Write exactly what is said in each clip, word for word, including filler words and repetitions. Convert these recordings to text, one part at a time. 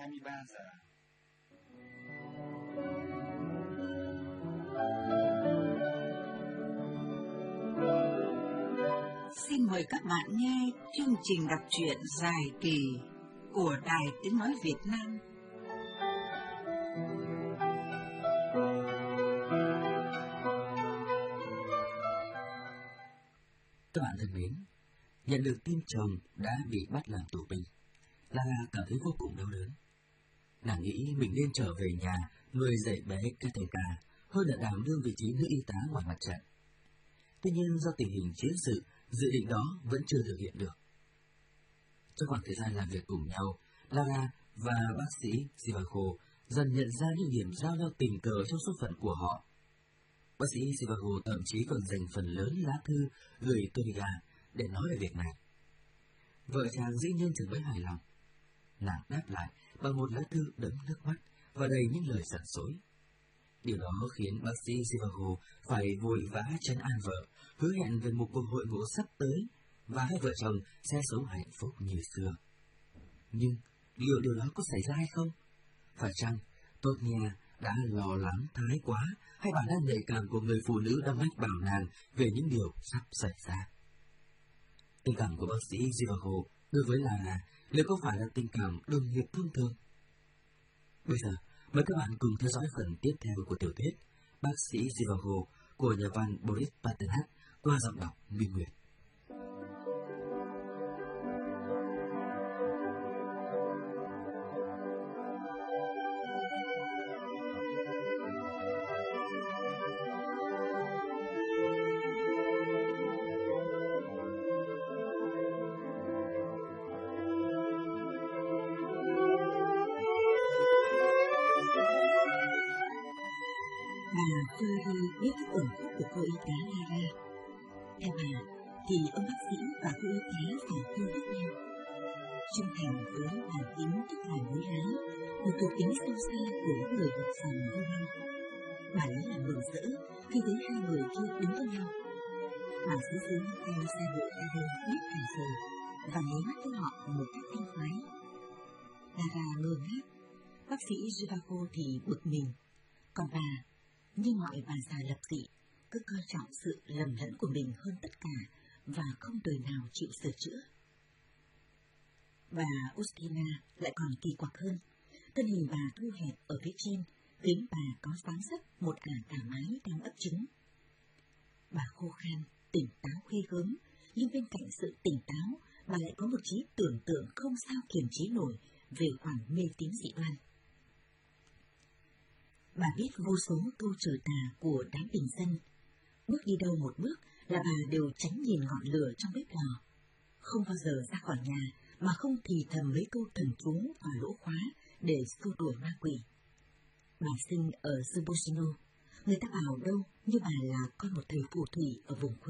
hai mươi ba giờ. Xin mời các bạn nghe chương trình đọc truyện dài kỳ của Đài Tiếng Nói Việt Nam. Các bạn thân mến, nhận được tin chồng đã bị bắt làm tù binh, Lara cảm thấy vô cùng đau đớn. Nàng nghĩ mình nên trở về nhà nuôi dạy bé Katenka hơn là đảm đương vị trí nữ y tá ngoài mặt trận. Tuy nhiên do tình hình chiến sự, dự định đó vẫn chưa thực hiện được. Trong khoảng thời gian làm việc cùng nhau, Lara và bác sĩ Zivago dần nhận ra những điểm giao nhau tình cờ trong số phận của họ. Bác sĩ Zivago thậm chí còn dành phần lớn lá thư gửi Toniga để nói về việc này. Vợ chàng dĩ nhiên chẳng mấy hài lòng. Nàng đáp lại bằng một lá thư đẫm nước mắt và đầy những lời giận dỗi. Điều đó khiến bác sĩ Zivago phải vội vã trấn an vợ, hứa hẹn về một cuộc hội ngộ sắp tới và hai vợ chồng sẽ sống hạnh phúc như xưa. Nhưng liệu điều đó có xảy ra hay không? Phải chăng Tonya đã lo lắng thái quá, hay bản năng nhạy cảm của người phụ nữ đang mách bảo nàng về những điều sắp xảy ra? Tình cảm của bác sĩ Zivago đối với Lara liệu có phải là tình cảm đồng nghiệp thông thường? Bây giờ mời các bạn cùng theo dõi phần tiếp theo của tiểu thuyết Bác sĩ Zivago của nhà văn Boris Pasternak qua giọng đọc Minh Nguyệt. Bà Fleury biết cái ẩn khúc của cô y tá Lara. Theo bà, thì ông bác sĩ và cô y tá phải thương thích nhau. Trung thành với bản tính tức là mối lá, một thuộc tính sâu xa của những người hợp dòng với nhau. Bà lấy làm mừng rỡ khi thấy hai người kia đứng với nhau. Bà sướng sướng tay ra bộ ra đây biết cả rồi và nháy mắt với họ một cách thanh khoái. Lara ngơ ngác, bác sĩ Zivago thì bực mình, còn bà như mọi bà già lập dị, cứ coi trọng sự lầm lẫn của mình hơn tất cả và không đời nào chịu sửa chữa. Bà Ustina lại còn kỳ quặc hơn. Thân hình bà thu hẹp ở phía trên, khiến bà có dáng dấp một ả tà mái đang ấp trứng. Bà khô khan, tỉnh táo ghê gớm, nhưng bên cạnh sự tỉnh táo, bà lại có một trí tưởng tượng không sao kiềm chế nổi về khoản mê tín dị đoan. Bà biết vô số câu trời tà của đám bình dân. Bước đi đâu một bước là bà đều tránh nhìn ngọn lửa trong bếp lò. Không bao giờ ra khỏi nhà mà không thì thầm mấy câu thần chú vào lỗ khóa để xua đuổi ma quỷ. Bà sinh ở Zubusino, người ta bảo đâu như bà là con một thầy phù thủy ở vùng quê.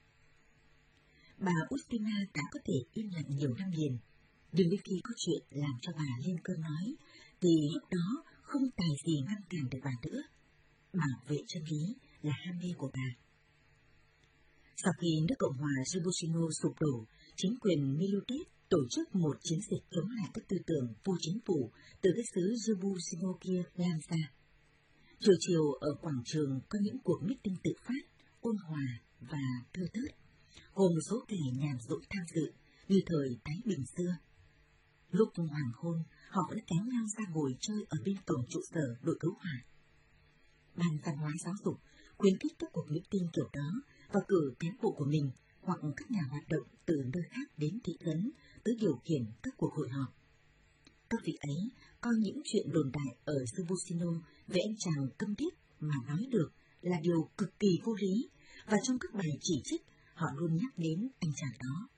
Bà Ustina đã có thể im lặng nhiều năm liền, nhưng đến khi có chuyện làm cho bà lên cơn nói, thì lúc đó không tài gì ngăn cản được bà nữa. Bảo vệ chân lý là ham mê của bà. Sau khi nước Cộng hòa Zubusino sụp đổ, chính quyền Milutet tổ chức một chiến dịch chống lại các tư tưởng vô chính phủ từ cái xứ Zubusino kia lan ra. Chiều chiều ở quảng trường có những cuộc meeting tự phát, ôn hòa và thưa thớt, gồm một số kẻ nhàn rỗi tham dự như thời Thái Bình xưa. Lúc hoàng hôn, họ đã kéo nhau ra ngồi chơi ở bên cổng trụ sở đội cứu hỏa. Ban văn hóa giáo dục khuyến khích các cuộc meeting kiểu đó và cử cán bộ của mình hoặc các nhà hoạt động từ nơi khác đến thị trấn tới điều khiển các cuộc hội họp. Các vị ấy coi những chuyện đồn đại ở Zubusino về anh chàng câm điếc mà nói được là điều cực kỳ vô lý, và trong các bài chỉ trích họ luôn nhắc đến anh chàng đó.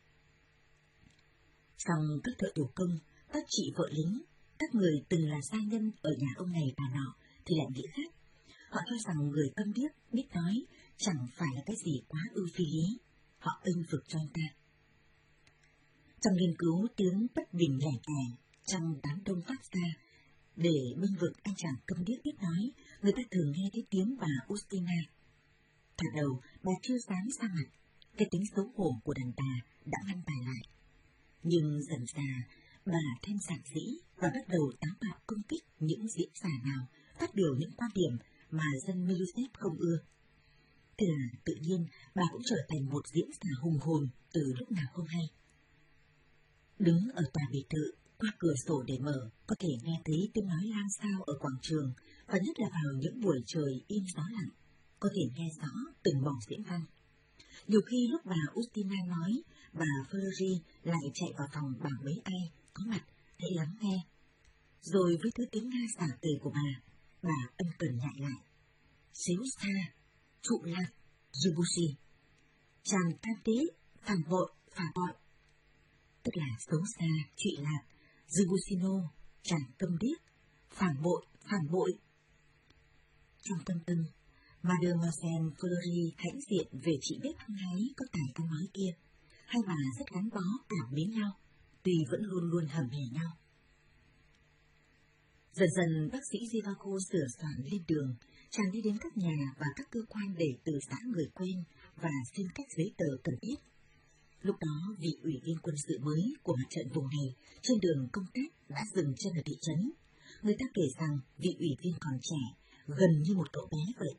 Xong các thợ thủ công, các chị vợ lính, các người từng là gia nhân ở nhà ông này bà nọ thì lại nghĩ khác. Họ cho rằng người câm điếc biết nói chẳng phải là cái gì quá ưu phi lý. Họ ưng vực cho anh ta. Trong nghiên cứu tiếng bất bình lẻ tẻ trong đám đông phát ra để bênh vực anh chàng câm điếc biết nói, người ta thường nghe thấy tiếng bà Ustina. Thoạt đầu bà chưa dám ra mặt, cái tính xấu hổ của đàn bà đã ngăn bà lại. Nhưng dần dà Bà thêm giản dĩ và bắt đầu táo bạo công kích những diễn giả nào phát biểu những quan điểm mà dân Milusev không ưa. Thế là tự nhiên bà cũng trở thành một diễn giả hùng hồn từ lúc nào không hay. Đứng ở tòa biệt thự, qua cửa sổ để mở, có thể nghe thấy tiếng nói lan xao ở quảng trường, và nhất là vào những buổi trời im gió lặng, có thể nghe rõ từng mẩu diễn văn. Nhiều khi lúc bà Ustina nói, bà Fleury lại chạy vào phòng bảo mấy ai có mặt để lắng nghe. Rồi với thứ tiếng Nga xảo từ của bà, bà ân cần nhại lại. Xếu xa, trụ lạc, Debussy, chàng tam tế, phản bội, phản bội. Tức là xấu xa, trụy lạc, Debussino, chàng câm điếc, phản bội, phản bội. Trong tâm tâm, Mademoiselle Fleury hãnh diện về chị bếp hăng hái có tài ăn nói kia. Hai bà rất gắn bó, cảm mến nhau, tuy vẫn luôn luôn hầm hè nhau. Dần dần bác sĩ Zhivago sửa soạn lên đường, chàng đi đến các nhà và các cơ quan để từ giã người quen và xin các giấy tờ cần thiết. Lúc đó, vị ủy viên quân sự mới của mặt trận vùng này trên đường công tác đã dừng chân ở thị trấn. Người ta kể rằng vị ủy viên còn trẻ, gần như một cậu bé vậy.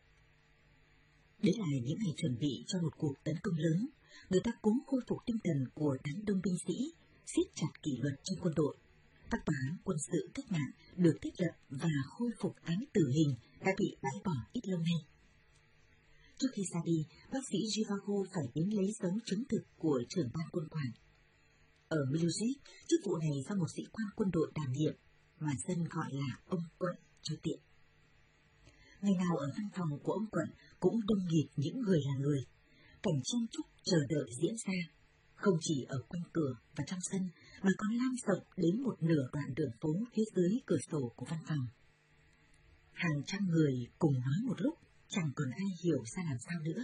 Đấy là những ngày chuẩn bị cho một cuộc tấn công lớn, người ta cố khôi phục tinh thần của đám đông binh sĩ, siết chặt kỷ luật trong quân đội. Các tòa án quân sự cách mạng được thiết lập và khôi phục án tử hình đã bị bãi bỏ ít lâu nay. Trước khi ra đi, bác sĩ Zhivago phải đến lấy dấu chứng thực của trưởng ban quân quản. Ở Milusev, chức vụ này do một sĩ quan quân đội đảm nhiệm, mà dân gọi là ông quận cho tiện. Ngày nào ở văn phòng của ông quận cũng đông nghịt những người là người. Cảnh chen chúc chờ đợi diễn ra, không chỉ ở quanh cửa và trong sân, mà còn lan rộng đến một nửa đoạn đường phố phía dưới cửa sổ của văn phòng. Hàng trăm người cùng nói một lúc, chẳng còn ai hiểu ra làm sao nữa.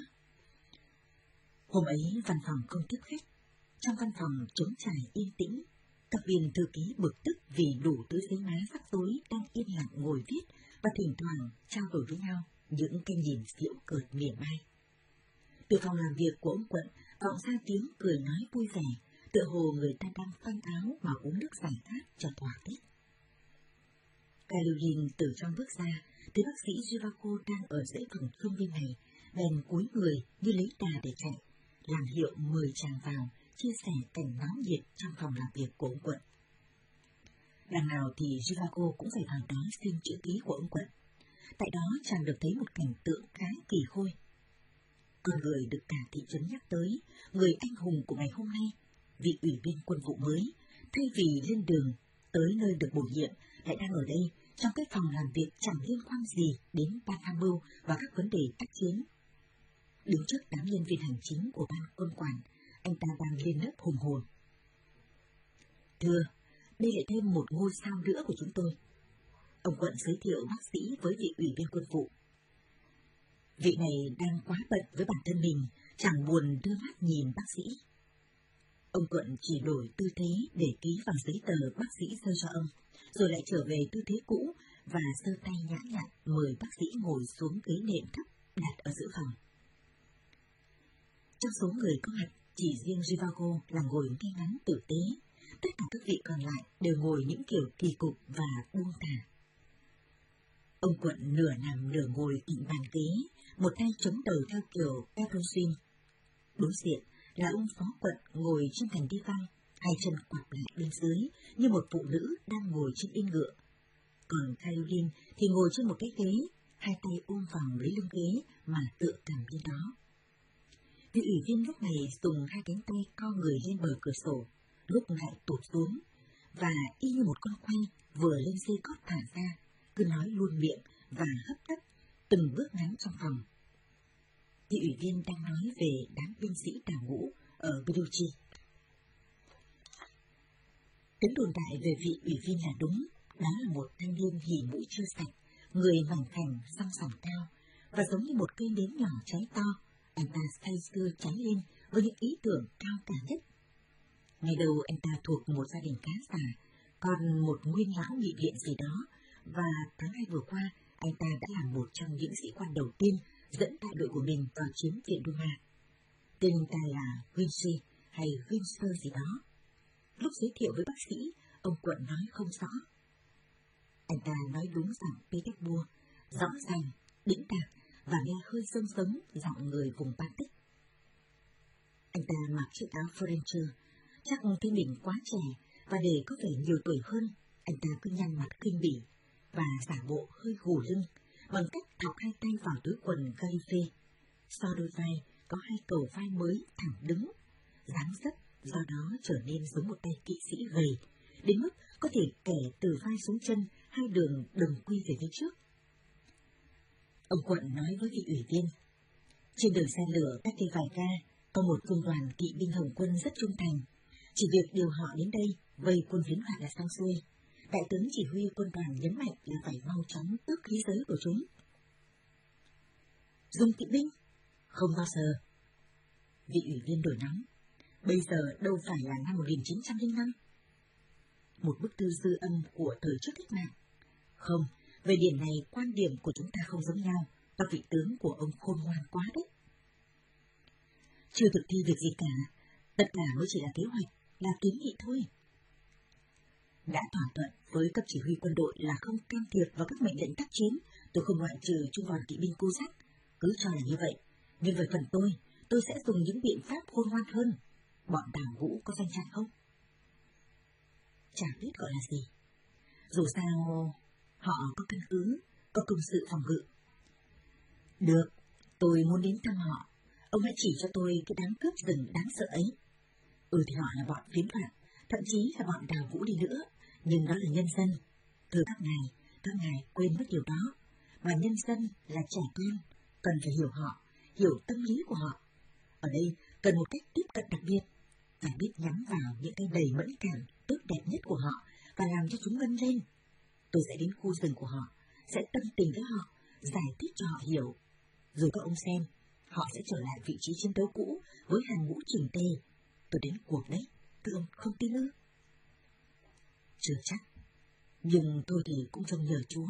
Hôm ấy văn phòng không tiếp khách, trong văn phòng trống trải yên tĩnh, các viên thư ký bực tức vì đủ thứ giấy má rắc rối đang yên lặng ngồi viết và thỉnh thoảng trao đổi với nhau những cái nhìn giễu cợt mỉa mai. Từ phòng làm việc của ông quận vọng ra tiếng cười nói vui vẻ, tựa hồ người ta đang phanh áo mà uống nước giải khát cho thỏa thích. Caroline từ trong bước ra, thấy bác sĩ Zhivago đang ở dãy phòng không bên này, bèn cúi người như lấy đà để chạy, làm hiệu mời chàng vào, chia sẻ cảnh náo nhiệt trong phòng làm việc của ông quận. Đằng nào thì Zhivago cũng phải vào đó xin chữ ký của ông quận. Tại đó chàng được thấy một cảnh tượng khá kỳ khôi. Con người được cả thị trấn nhắc tới, người anh hùng của ngày hôm nay, vị ủy viên quân vụ mới, thay vì lên đường tới nơi được bổ nhiệm, lại đang ở đây trong cái phòng làm việc chẳng liên quan gì đến ban tham mưu và các vấn đề tác chiến. Đứng trước đám nhân viên hành chính của ban quân quản, anh ta đang lên lớp hùng hồn. Thưa, đây lại thêm một ngôi sao nữa của chúng tôi. Ông quận giới thiệu bác sĩ với vị ủy viên quân vụ. Vị này đang quá bận với bản thân mình, chẳng buồn đưa mắt nhìn bác sĩ. Ông quận chỉ đổi tư thế để ký vào giấy tờ bác sĩ giơ cho ông, rồi lại trở về tư thế cũ và giơ tay nhã nhặn mời bác sĩ ngồi xuống ghế nệm thấp đặt ở giữa phòng. Trong số người có mặt, chỉ riêng Zhivago là ngồi ngay ngắn tử tế, tất cả các vị còn lại đều ngồi những kiểu kỳ cục và buông thả. Ông quận nửa nằm nửa ngồi cạnh bàn ghế, một tay chống đầu theo kiểu Petrosin. Đối diện là ông phó quận ngồi trên thành đi văng, hai chân quặp lại bên dưới như một phụ nữ đang ngồi trên yên ngựa. Còn Caroline thì ngồi trên một cái ghế, hai tay ôm vòng lấy lưng ghế mà tựa cằm lên đó. Vị ủy viên lúc này dùng hai cánh tay co người lên bờ cửa sổ, lúc lại tụt xuống, và y như một con quay vừa lên dây cót thả ra, cứ nói luôn miệng và hấp tấp từng bước ngắn trong phòng. Vị ủy viên đang nói về đám binh sĩ đào ngũ ở Bellucci. Tiếng đồn đại về vị ủy viên là đúng, đó là một thanh niên hỉ mũi chưa sạch, người mảnh khảnh, răng sòng cao, và giống như một cây nến nhỏ cháy to, anh ta say sưa cháy lên với những ý tưởng cao cả nhất. Ngày đầu anh ta thuộc một gia đình khá giả, còn một nguyên lão nghị viện gì đó, và tháng hai vừa qua anh ta đã là một trong những sĩ quan đầu tiên dẫn đại đội của mình vào chiếm viện Duma. Tên anh ta là Vinci hay Vincer gì đó. Lúc giới thiệu với bác sĩ, ông Quận nói không rõ. Anh ta nói đúng giọng Petersburg, rõ ràng, đĩnh đạc và nghe hơi sông sống giọng người vùng Baltic. Anh ta mặc chiếc áo French, chắc thấy mình quá trẻ và để có vẻ nhiều tuổi hơn, anh ta cứ nhăn mặt khinh bỉ và giả bộ hơi gù lưng bằng cách thọc hai tay vào túi quần Garife. So đôi vai có hai cầu vai mới thẳng đứng, dáng dấp do đó trở nên giống một tay kỵ sĩ gầy, đến mức có thể kẻ từ vai xuống chân hai đường đồng quy về phía trước. Ông Quận nói với vị ủy viên, trên đường xe lửa cách đây vài ga, có một quân đoàn kỵ binh Hồng quân rất trung thành, chỉ việc điều họ đến đây vây quân phiến loạn là xong xuôi. Đại tướng chỉ huy quân đoàn nhấn mạnh là phải mau chóng tước khí giới của chúng. Dùng kỵ binh? Không bao giờ. Vị ủy viên đổi nóng. Bây giờ đâu phải là năm một nghìn chín trăm lẻ năm. Một bức thư dư âm của thời trước cách mạng. Không, về điểm này quan điểm của chúng ta không giống nhau, và vị tướng của ông khôn ngoan quá đấy. Chưa thực thi việc gì cả, tất cả mới chỉ là kế hoạch, là kiến nghị thôi. Đã thỏa thuận với cấp chỉ huy quân đội là không can thiệp vào các mệnh lệnh tác chiến, tôi không loại trừ trung đoàn kỵ binh Cossack, cứ cho là như vậy. Nhưng về phần tôi, tôi sẽ dùng những biện pháp khôn ngoan hơn. Bọn Đào Ngũ có danh trạng không? Chả biết gọi là gì. Dù sao, họ có căn cứ, có công sự phòng ngự. Được, tôi muốn đến thăm họ. Ông hãy chỉ cho tôi cái đám cướp rừng đáng sợ ấy. Ừ thì họ là bọn phiến loạn, thậm chí là bọn Đào Ngũ đi nữa, nhưng đó là nhân dân. Thưa các ngài, các ngài quên mất điều đó. Mà nhân dân là trẻ con, cần phải hiểu họ, hiểu tâm lý của họ. Ở đây cần một cách tiếp cận đặc biệt, phải biết nhắm vào những cái đầy mẫn cảm tốt đẹp nhất của họ và làm cho chúng ngân lên. Tôi sẽ đến khu rừng của họ, sẽ tâm tình với họ, giải thích cho họ hiểu. Rồi các ông xem, họ sẽ trở lại vị trí chiến đấu cũ với hàng ngũ chỉnh tề. Tôi đến cuộc đấy, các ông không tin ư? Chưa chắc, nhưng tôi thì cũng trông nhờ Chúa.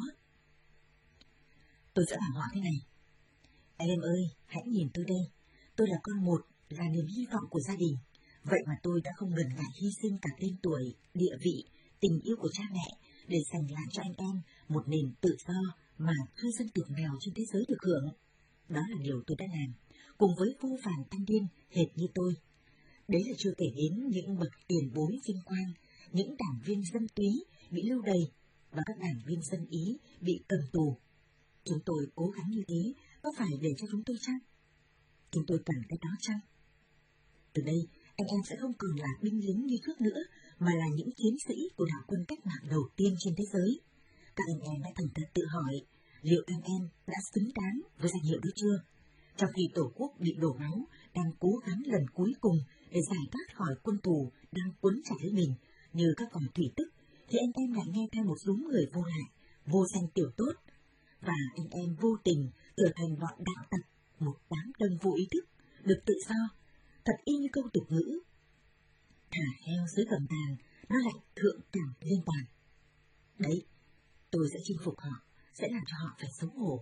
Tôi sẽ bảo họ thế này. Em ơi, hãy nhìn tôi đây. Tôi là con một, là niềm hy vọng của gia đình. Vậy mà tôi đã không ngần ngại hy sinh cả tên tuổi, địa vị, tình yêu của cha mẹ để giành lại cho anh em một nền tự do mà cư dân tộc nào trên thế giới được hưởng. Đó là điều tôi đã làm, cùng với vô vàn thanh niên hệt như tôi. Đấy là chưa kể đến những bậc tiền bối vinh quang, những đảng viên dân túy bị lưu đày và các đảng viên dân Ý bị cầm tù. Chúng tôi cố gắng như thế, có phải để cho chúng tôi chăng? Chúng tôi cần cái đó chăng? Từ đây, anh em sẽ không còn là binh lính như trước nữa, mà là những chiến sĩ của đạo quân cách mạng đầu tiên trên thế giới. Các anh em đã thành thật tự hỏi, liệu anh em đã xứng đáng với danh hiệu đó chưa? Trong khi Tổ quốc bị đổ máu, đang cố gắng lần cuối cùng để giải thoát khỏi quân tù đang quấn chặt lấy mình như các vòng thủy tức, thì anh em lại nghe theo một giống người vô hại, vô danh tiểu tốt, và anh em vô tình trở thành bọn đạo tặc, một đám đông vô ý thức, được tự do, thật y như câu tục ngữ. Thả heo dưới gầm bàn, nó lại thượng cẳng lên toàn. Đấy, tôi sẽ chinh phục họ, sẽ làm cho họ phải xấu hổ.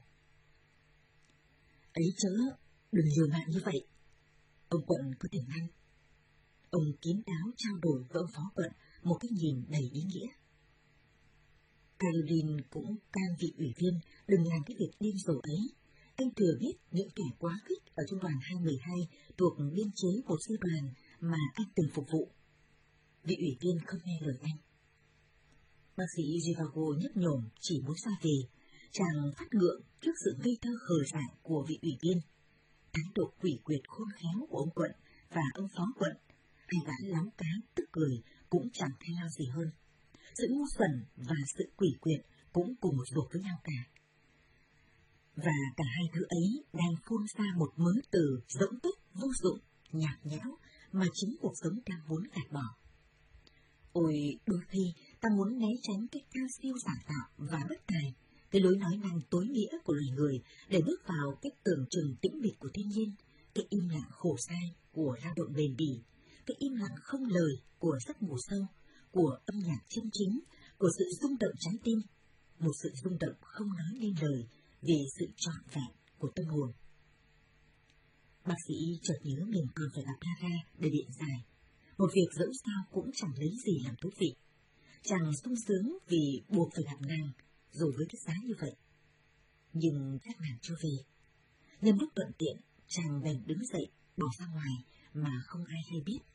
Ấy chớ, đừng liều mạng như vậy. Ông Quận có thể ngăn. Ông kín đáo trao đổi với ông Phó Quận một cái nhìn đầy ý nghĩa. Caroline cũng can vị ủy viên đừng làm cái việc điên rồ ấy. Anh thừa biết những kẻ quá khích ở trung đoàn hai một hai thuộc biên chế của sư đoàn mà anh từng phục vụ. Vị ủy viên không nghe lời anh. Bác sĩ Zhivago nhấp nhổm chỉ muốn ra về, chàng phát ngượng trước sự ngây thơ khờ dại của vị ủy viên. Thái độ quỷ quyệt khôn khéo của ông Quận và ông Phó Quận, hai gã láo cá tức cười cũng chẳng thay lao gì hơn. Sự ngu xuẩn và sự quỷ quyệt cũng cùng một ruột với nhau cả. Và cả hai thứ ấy đang phun ra một mớ từ rỗng tuếch vô dụng, nhạt nhẽo mà chính cuộc sống đang muốn gạt bỏ. Ôi, đôi khi ta muốn né tránh cái cao siêu giả tạo và bất tài, cái lối nói năng tối nghĩa của loài người để bước vào cái tưởng chừng tĩnh mịch của thiên nhiên, cái im lặng khổ sai của lao động bền bỉ, cái im lặng không lời của giấc ngủ sâu, của âm nhạc chân chính, của sự rung động trái tim, một sự rung động không nói nên lời vì sự trọn vẹn của tâm hồn. Bác sĩ chợt nhớ mình còn phải gặp Clara để điện giải, một việc dẫu sao cũng chẳng lấy gì làm thú vị. Chàng sung sướng vì buộc phải gặp nàng, dù với cái giá như vậy. Nhưng các nàng chưa về. Nhân lúc thuận tiện, chàng bèn đứng dậy, bỏ ra ngoài mà không ai hay biết.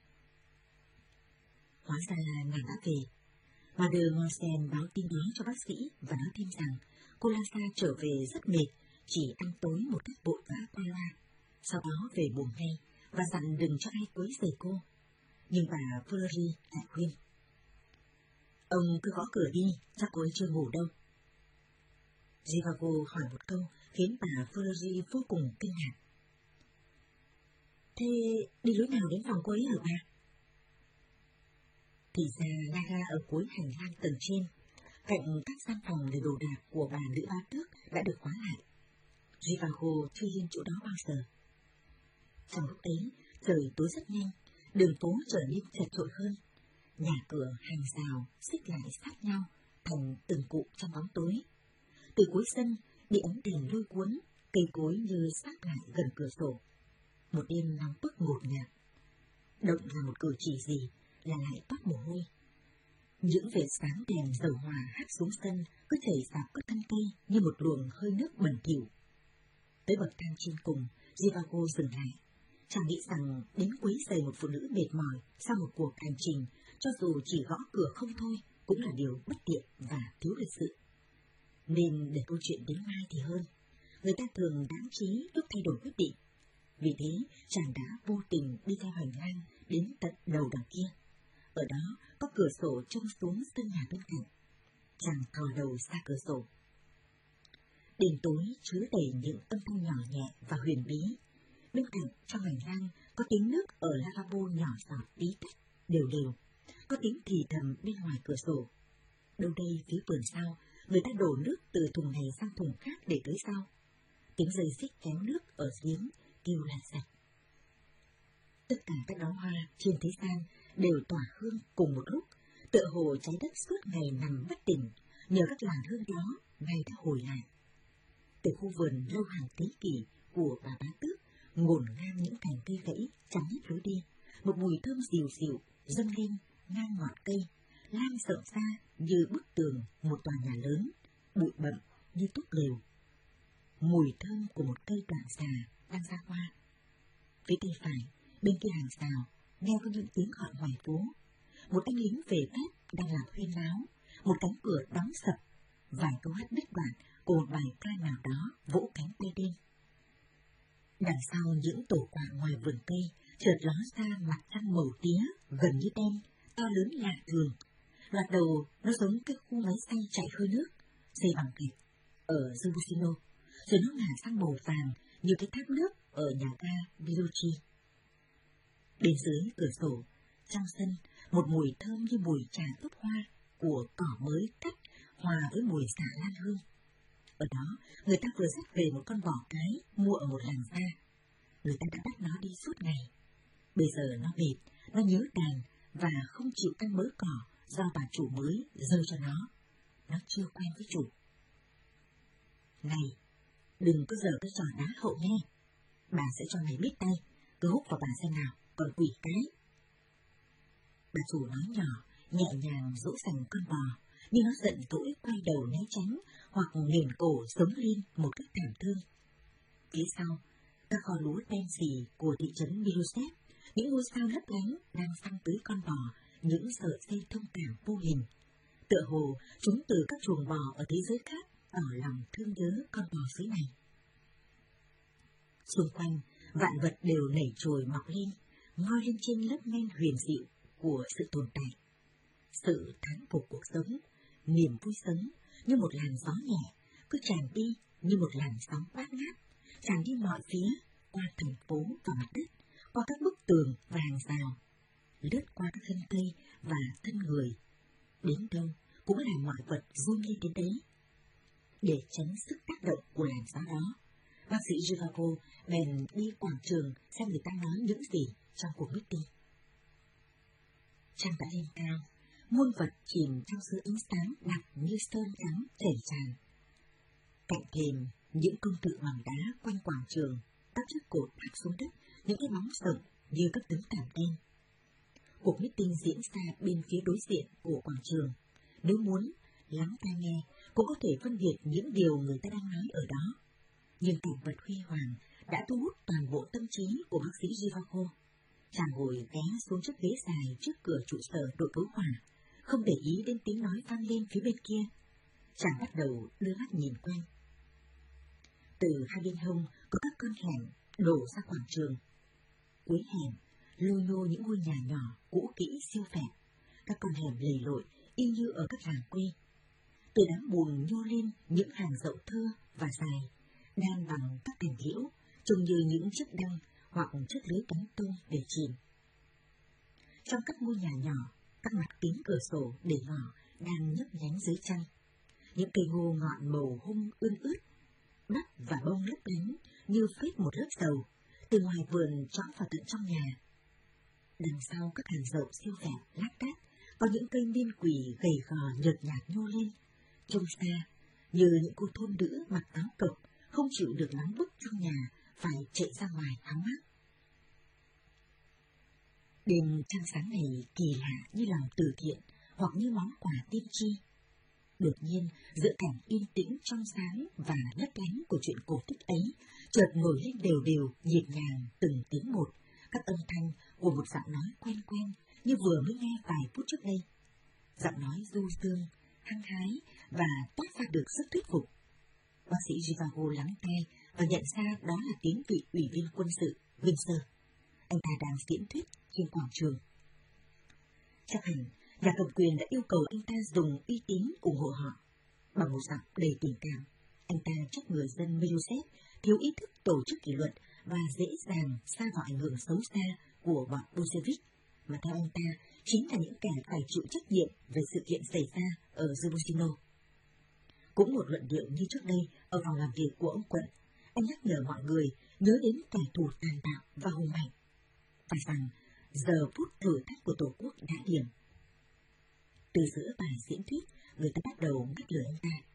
Hóa ra là nàng đã về. Mà de Monsen báo tin đó cho bác sĩ và nói thêm rằng cô Lhasa trở về rất mệt, chỉ ăn tối một cách vội vã qua loa. Sau đó về buồng ngay và dặn đừng cho ai quấy rầy cô. Nhưng bà Valery lại khuyên: ông cứ gõ cửa đi, chắc cô ấy chưa ngủ đâu. Zhivago hỏi một câu khiến bà Valery vô cùng kinh ngạc. Thế đi lối nào đến phòng cô ấy hả bà? Thì ra Lara ở cuối hành lang tầng trên, cạnh các gian phòng để đồ đạc của bà nữ ba tước đã được khóa lại. Zhivago chưa lên chỗ đó bao giờ. Trong lúc ấy, trời tối rất nhanh, đường phố trở nên chật chội hơn. Nhà cửa, hàng rào xích lại sát nhau thành từng cụm trong bóng tối. Từ cuối sân bị ánh đèn lôi cuốn, cây cối như sát lại gần cửa sổ. Một đêm nóng bức ngột ngạt. Động là một cử chỉ gì là lại toát mồ hôi. Những vệt sáng đèn dầu hỏa hắt xuống sân cứ chảy dọc các thân cây như một luồng hơi nước bẩn thỉu. Tới bậc thang trên cùng, Zhivago dừng lại. Chàng nghĩ rằng đến quấy rầy một phụ nữ mệt mỏi sau một cuộc hành trình, cho dù chỉ gõ cửa không thôi, cũng là điều bất tiện và thiếu lịch sự. Nên để câu chuyện đến mai thì hơn. Người ta thường đáng trí lúc thay đổi quyết định. Vì thế, chàng đã vô tình đi theo hành lang đến tận đầu đằng kia. Ở đó có cửa sổ trông xuống sân nhà bên cạnh. Chàng thò đầu ra cửa sổ. Đêm tối chứa đầy những âm thanh nhỏ nhẹ và huyền bí. Bên cạnh trong hành lang có tiếng nước ở lavabo nhỏ giọt tí tách, đều đều. Có tiếng thì thầm bên ngoài cửa sổ. Đâu đây phía vườn sau, người ta đổ nước từ thùng này sang thùng khác để tới sau. Tiếng dây xích kéo nước ở giếng kêu lạt sạch. Tất cả các đóa hoa trên thế gian đều tỏa hương cùng một lúc, tựa hồ trái đất suốt ngày nằm bất tỉnh, nhờ các làn hương đó nay đã hồi lại. Từ khu vườn lâu hàng thế kỷ của bà Bá Tước ngổn ngang những cành cây gãy chắn hết lối đi, một mùi thơm dịu dịu dâng lên ngang ngọn cây, lan rộng ra như bức tường một tòa nhà lớn, bụi bặm như túp lều. Mùi thơm của một cây đoạn xà đang ra hoa. Phía tay phải, bên kia hàng rào, nghe có những tiếng gọi ngoài phố. Một anh lính về phép đang làm huyên náo, một cánh cửa đóng sập, vài câu hát đứt đoạn của một bài ca nào đó vỗ cánh bay đêm. Đằng sau những tổ quạ ngoài vườn cây chợt ló ra mặt trăng màu tía gần như đen, to lớn lạ thường. Loạt đầu nó giống cái khu máy xay chạy hơi nước, xây bằng gạch ở Zubusino, rồi nó ngả sang màu vàng như cái thác nước ở nhà ga Biruchi. Bên dưới cửa sổ, trong sân, một mùi thơm như mùi trà ướp hoa của cỏ mới cắt hòa với mùi xả lan hương. Ở đó, người ta vừa dắt về một con bò cái mua ở một làng da. Người ta đã bắt nó đi suốt ngày. Bây giờ nó mệt, nó nhớ đàn và không chịu ăn mớ cỏ do bà chủ mới dơ cho nó. Nó chưa quen với chủ. Này, đừng có giở cái trò đá hậu nghe. Bà sẽ cho mày biết tay, cứ hút vào bà xem nào, còn quỷ cái. Bà chủ nói nhỏ, nhẹ nhàng dỗ dành con bò, nhưng nó giận dỗi quay đầu né tránh hoặc nghiền cổ sống lên một cách thảm thương. Phía sau, các kho lúa đen xì của thị trấn Milosev, những ngôi sao lấp lánh đang phăng tới con bò những sợi dây thông cảm vô hình. Tựa hồ chúng từ các chuồng bò ở thế giới khác tỏ lòng thương nhớ con bò xứ này. Xung quanh, vạn vật đều nảy trồi mọc lên, ngoi lên trên lớp men huyền diệu của sự tồn tại. Sự thán phục cuộc sống, niềm vui sống như một làn gió nhẹ, cứ tràn đi như một làn sóng bát ngát, tràn đi mọi phía, qua thành phố và mặt đất, qua các bức tường và hàng rào, lướt qua các thân cây và thân người. Đến đâu cũng là mọi vật run lên đến đấy. Để tránh sức tác động của làn gió đó, bác sĩ Zhivago bèn đi quảng trường xem người ta nói những gì trong cuộc meeting. Trăng đã lên cao, muôn vật chìm trong sự ánh sáng đặc như sơn trắng chảy tràn. Cạnh thềm, những công tượng bằng đá quanh quảng trường, các chiếc cột thác xuống đất, những cái móng rộng như các tấm thảm đen. Cuộc meeting diễn ra bên phía đối diện của quảng trường. Nếu muốn, lắng tai nghe, cũng có thể phân biệt những điều người ta đang nói ở đó. Nhưng cảnh vật huy hoàng đã thu hút toàn bộ tâm trí của bác sĩ Zhivago. Chàng ngồi ghé xuống chiếc ghế dài trước cửa trụ sở đội cứu hỏa, không để ý đến tiếng nói vang lên phía bên kia. Chàng bắt đầu đưa mắt nhìn quanh. Từ hai bên hông có các con hẻm đổ ra quảng trường. Cuối hẻm, lô nhô những ngôi nhà nhỏ, cũ kỹ siêu vẹo. Các con hẻm lầy lội, y như ở các làng quê. Từ đám bùn nhô lên những hàng dậu thưa và dài, đan bằng các cành liễu, trông như những chiếc đăng hoặc chiếc lưới cánh tôm để chìm. Trong các ngôi nhà nhỏ, các mặt kính cửa sổ để ngỏ đang nhấp nhánh dưới trăng. Những cây ngô ngọn màu hung ươn ướt, bắp và bông lấp lánh như phết một lớp dầu, từ ngoài vườn trõng vào tận trong nhà. Đằng sau các hàng dậu siêu vẹo lác đác, có những cây niên quỳ gầy gò nhợt nhạt nhô lên, trông xa như những cô thôn nữ mặc áo cộc, không chịu được nắng bức trong nhà, phải chạy ra ngoài hóng mát. Đêm trăng sáng này kỳ lạ như lòng từ thiện hoặc như món quà tiên tri. Đột nhiên, giữa cảnh yên tĩnh trong sáng và lấp lánh của chuyện cổ tích ấy, chợt nổi lên đều đều, nhịp nhàng từng tiếng một, các âm thanh của một giọng nói quen quen như vừa mới nghe vài phút trước đây. Giọng nói du dương, hăng hái và toát ra được sức thuyết phục. Bác sĩ Zhivago lắng nghe và nhận ra đó là tiếng vị ủy viên quân sự Windsor. Anh ta đang diễn thuyết trên quảng trường. Chắc hẳn nhà cầm quyền đã yêu cầu anh ta dùng uy tín ủng hộ họ. Bằng một giọng đầy tình cảm, anh ta trách người dân Massachusetts thiếu ý thức tổ chức kỷ luật và dễ dàng sa vào ảnh hưởng xấu xa của bọn Bolshevik, mà theo anh ta chính là những kẻ phải chịu trách nhiệm về sự kiện xảy ra ở Zbuzhino. Cũng một luận điệu như trước đây ở phòng làm việc của ông Quận, anh nhắc nhở mọi người nhớ đến kẻ thù tàn bạo và hùng mạnh, và rằng giờ phút thử thách của Tổ quốc đã điểm. Từ giữa bài diễn thuyết, người ta bắt đầu ngắt lời anh ta.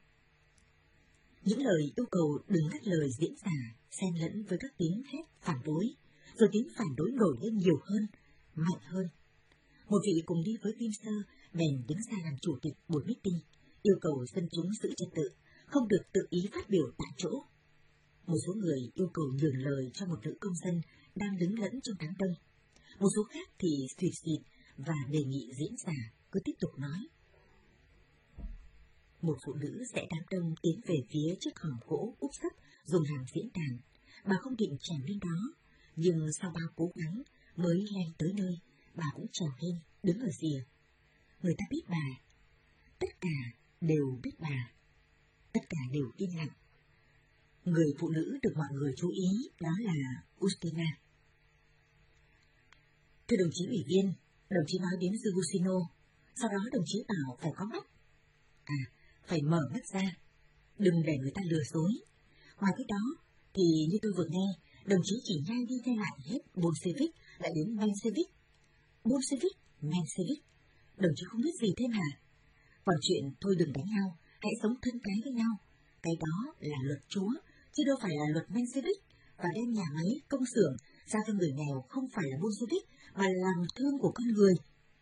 Những lời yêu cầu đừng ngắt lời diễn giả xen lẫn với các tiếng hét phản đối, rồi tiếng phản đối nổi lên nhiều hơn, mạnh hơn. Một vị cùng đi với Windsor bèn đứng ra làm chủ tịch buổi meeting, yêu cầu dân chúng giữ trật tự, không được tự ý phát biểu tại chỗ. Một số người yêu cầu nhường lời cho một nữ công dân đang đứng lẫn trong đám đông. Một số khác thì xuyệt xịt và đề nghị diễn giả cứ tiếp tục nói. Một phụ nữ sẽ đám đông tiến về phía chiếc hòm gỗ úp sấp dùng làm diễn đàn. Bà không định trèo lên đó, nhưng sau bao cố gắng mới lên tới nơi, bà cũng trèo lên, đứng ở rìa. Người ta biết bà, tất cả đều biết bà, tất cả đều yên lặng. Người phụ nữ được mọi người chú ý đó là Ustina. Thưa đồng chí ủy viên, đồng chí nói đến Zbuzhino, sau đó đồng chí bảo phải có mắt. À, phải mở mắt ra, đừng để người ta lừa dối. Ngoài cái đó, thì như tôi vừa nghe, đồng chí chỉ nhai đi nhai lại hết Bolshevik lại đến Menshevik. Bolshevik, Menshevik, đồng chí không biết gì thêm hả? Còn chuyện thôi đừng đánh nhau, hãy sống thân cái với nhau, cái đó là luật Chúa, chứ đâu phải là luật Menshevik, và đem nhà máy, công xưởng giao cho người nghèo không phải là Bolshevik, mà là lòng thương của con người.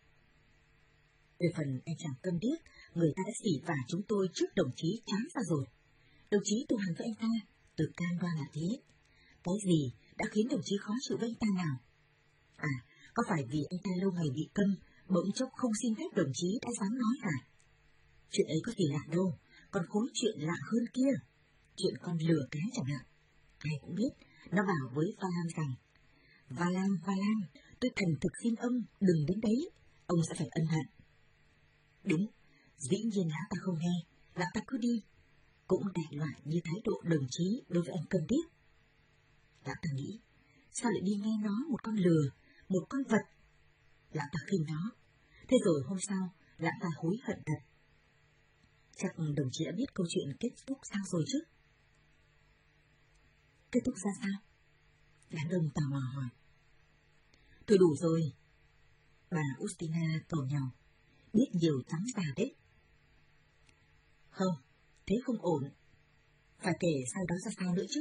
Về phần anh chàng câm điếc, người ta đã xỉ vả chúng tôi trước đồng chí chán ra rồi. Đồng chí tù hành với anh ta, từ cam đoan là thế. Cái gì đã khiến đồng chí khó chịu với anh ta nào? À, có phải vì anh ta lâu ngày bị câm, bỗng chốc không xin phép đồng chí đã dám nói hả? Chuyện ấy có gì lạ đâu, còn khối chuyện lạ hơn kia. Chuyện con lừa cá chẳng hạn. Ai cũng biết, nó bảo với Valam rằng, Valam, Valam, tôi thành thực xin ông đừng đến đấy, ông sẽ phải ân hận. Đúng, dĩ nhiên lão ta không nghe, lão ta cứ đi, cũng đại loại như thái độ đồng chí đối với anh câm điếc. Lão ta nghĩ, sao lại đi nghe nó một con lừa, một con vật? Lão ta khinh nó, thế rồi hôm sau, lão ta hối hận thật. Chắc đồng chí đã biết câu chuyện kết thúc sao rồi chứ? Kết thúc ra sao? Đám đông tò mò hỏi. Thôi đủ rồi. Bà Ustina cầu nhau, biết nhiều chấm già đấy. Không, thế không ổn. Phải kể sau đó ra sao nữa chứ?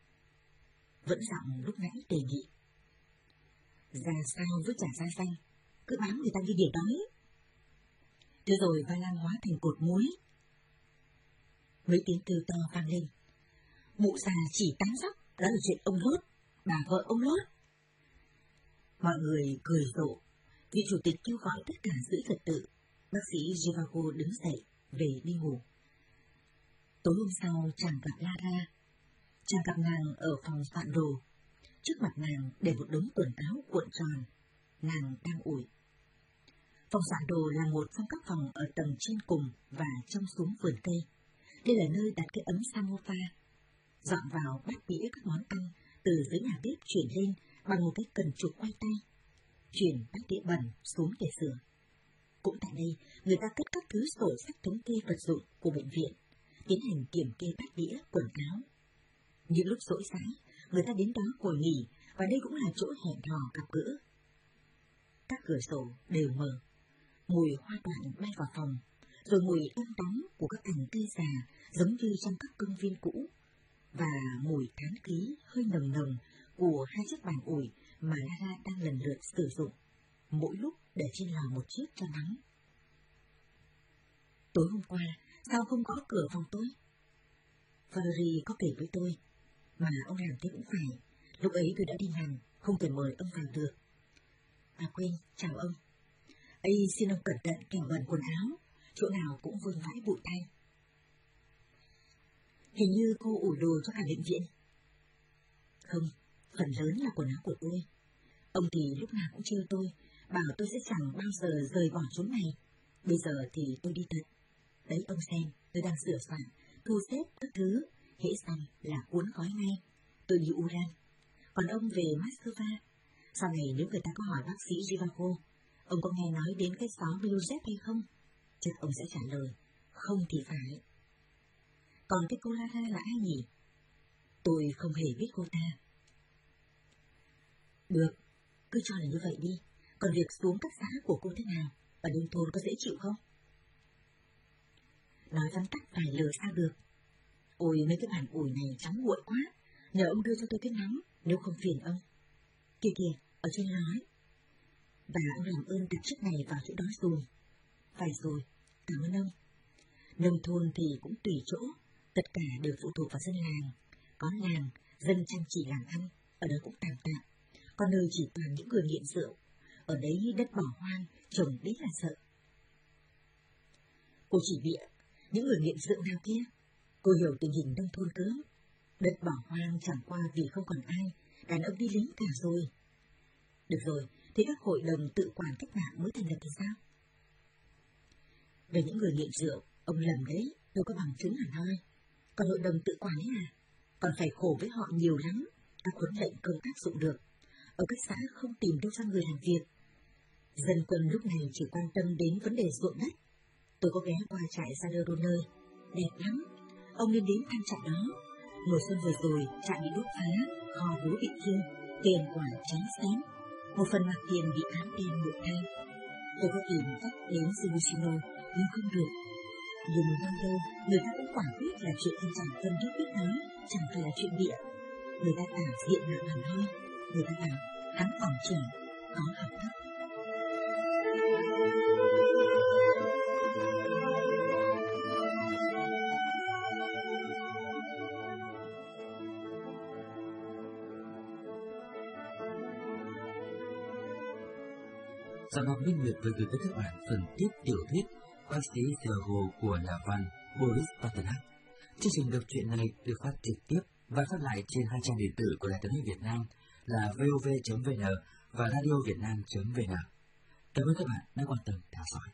Vẫn giọng lúc nãy đề nghị. Ra sao với trả ra danh, cứ bám người ta như đỉa đói. Thế rồi Va Lan hóa thành cột muối. Mấy tiếng kêu to vang lên. Mụ già chỉ tán dóc, đó là chuyện ông Lốt, bà vợ ông Lốt. Mọi người cười rộ. Vị chủ tịch kêu gọi tất cả giữ trật tự. Bác sĩ Zhivago đứng dậy, về đi ngủ. Tối hôm sau chàng gặp Lara. Chàng gặp nàng ở phòng soạn đồ. Trước mặt nàng để một đống quần áo cuộn tròn. Nàng đang ủi. Phòng soạn đồ là một trong các phòng ở tầng trên cùng và trông xuống vườn cây. Đây là nơi đặt cái ấm samovar. Dọn vào bát đĩa các món ăn từ dưới nhà bếp chuyển lên bằng một cái cần trục quay tay. Chuyển bát đĩa bẩn xuống để sửa. Cũng tại đây, người ta cất các thứ sổ sách thống kê vật dụng của bệnh viện, tiến hành kiểm kê bát đĩa, quần áo. Những lúc rỗi rãi, người ta đến đó ngồi nghỉ, và đây cũng là chỗ hẹn hò gặp gỡ. Các cửa sổ đều mở, mùi hoa đoạn bay vào phòng, rồi mùi ong đóng của các cành cây già giống như trong các công viên cũ, và mùi thán khí hơi nồng nồng của hai chiếc bàn ủi mà Lara đang lần lượt sử dụng, mỗi lúc để trên lò một chiếc cho nắng. Tối hôm qua, sao không gõ cửa phòng tôi? Valerie có kể với tôi, mà ông làm thế cũng phải, lúc ấy tôi đã đi làm, không thể mời ông vào được. À quên, chào ông. Ây, xin ông cẩn thận kẻo bẩn quần áo, chỗ nào cũng vương vãi bụi tay. Hình như cô ủi đồ cho cả bệnh viện. Không, phần lớn là quần áo của tôi. Ông thì lúc nào cũng trêu tôi, bảo tôi sẽ chẳng bao giờ rời bỏ chốn này. Bây giờ thì tôi đi thật. Đấy ông xem, tôi đang sửa soạn, thu xếp các thứ, hễ xong là cuốn gói ngay. Tôi đi Uran. Còn ông về Moscow. Sau này nếu người ta có hỏi bác sĩ Zhivago, ông có nghe nói đến cái xó Miluzev hay không? Chắc ông sẽ trả lời, không thì phải. Còn cái cô Lara là ai nhỉ? Tôi không hề biết cô ta. Được, cứ cho là như vậy đi. Còn việc xuống các xã của cô thế nào? Ở nông thôn có dễ chịu không? Nói vắn tắt phải lừa sao được. Ôi mấy cái bàn ủi này trắng nguội quá. Nhờ ông đưa cho tôi cái nóng, nếu không phiền ông. Kìa kìa, ở trên nói. Và ông làm ơn đặt chiếc này vào chỗ đó dùm. Phải rồi, cảm ơn ông. Nông thôn thì cũng tùy chỗ, tất cả đều phụ thuộc vào dân làng. Có làng, dân chăm chỉ làm ăn, ở đó cũng tạm tạm. Còn nơi chỉ toàn những người nghiện rượu, ở đấy đất bỏ hoang, trồng biết là sợ. Cô chỉ bịa, những người nghiện rượu nào kia? Cô hiểu tình hình nông thôn cớm. Đất bỏ hoang chẳng qua vì không còn ai, đàn ông đi lính cả rồi. Được rồi, thế các hội đồng tự quản cách mạng mới thành lập thì sao? Về những người nghiện rượu, ông lầm đấy, đâu có bằng chứng hẳn hoi. Còn hội đồng tự quản ấy à? Còn phải khổ với họ nhiều lắm, các huấn lệnh không áp dụng được. Ở các xã không tìm đâu ra người làm việc. Dân quân lúc này chỉ quan tâm đến vấn đề ruộng đất. Tôi có ghé qua trại Salerone, đẹp lắm. Ông nên đến thăm trại đó. Mùa xuân vừa rồi, trại bị đốt phá, kho lúa bị thiêu, tiền quả cháy xém. Một phần mặt tiền bị ám đen bụi thay. Tôi có tìm cách đến Sibushino, nhưng không được. Nhưng bao lâu, người ta cũng quả quyết là chuyện anh chàng Vân Đức biết nói, chẳng phải là chuyện bịa. Người ta tả diện mạo hẳn hoi, người ta bảo hắn còn trẻ, có học thức. Giọng đọc Minh Nguyệt vừa gửi tới các bạn phần tiếp tiểu thuyết Bác sĩ Zhivago của nhà văn Boris Pasternak. Chương trình đọc truyện này được phát trực tiếp và phát lại trên hai trang điện tử của Đài Tiếng nói Việt Nam là vov chấm vn và radiovietnam chấm vn. Cảm ơn các bạn đã quan tâm theo dõi.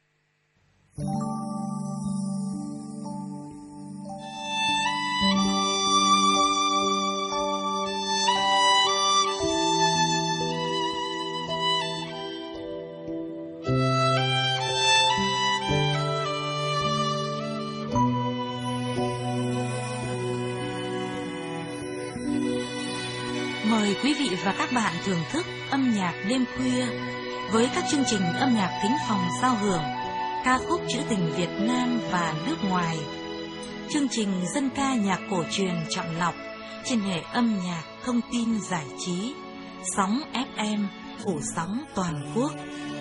Mời quý vị và các bạn thưởng thức âm nhạc đêm khuya với các chương trình âm nhạc thính phòng giao hưởng, ca khúc trữ tình Việt Nam và nước ngoài, chương trình dân ca nhạc cổ truyền chọn lọc trên hệ âm nhạc thông tin giải trí, sóng ép em phủ sóng toàn quốc.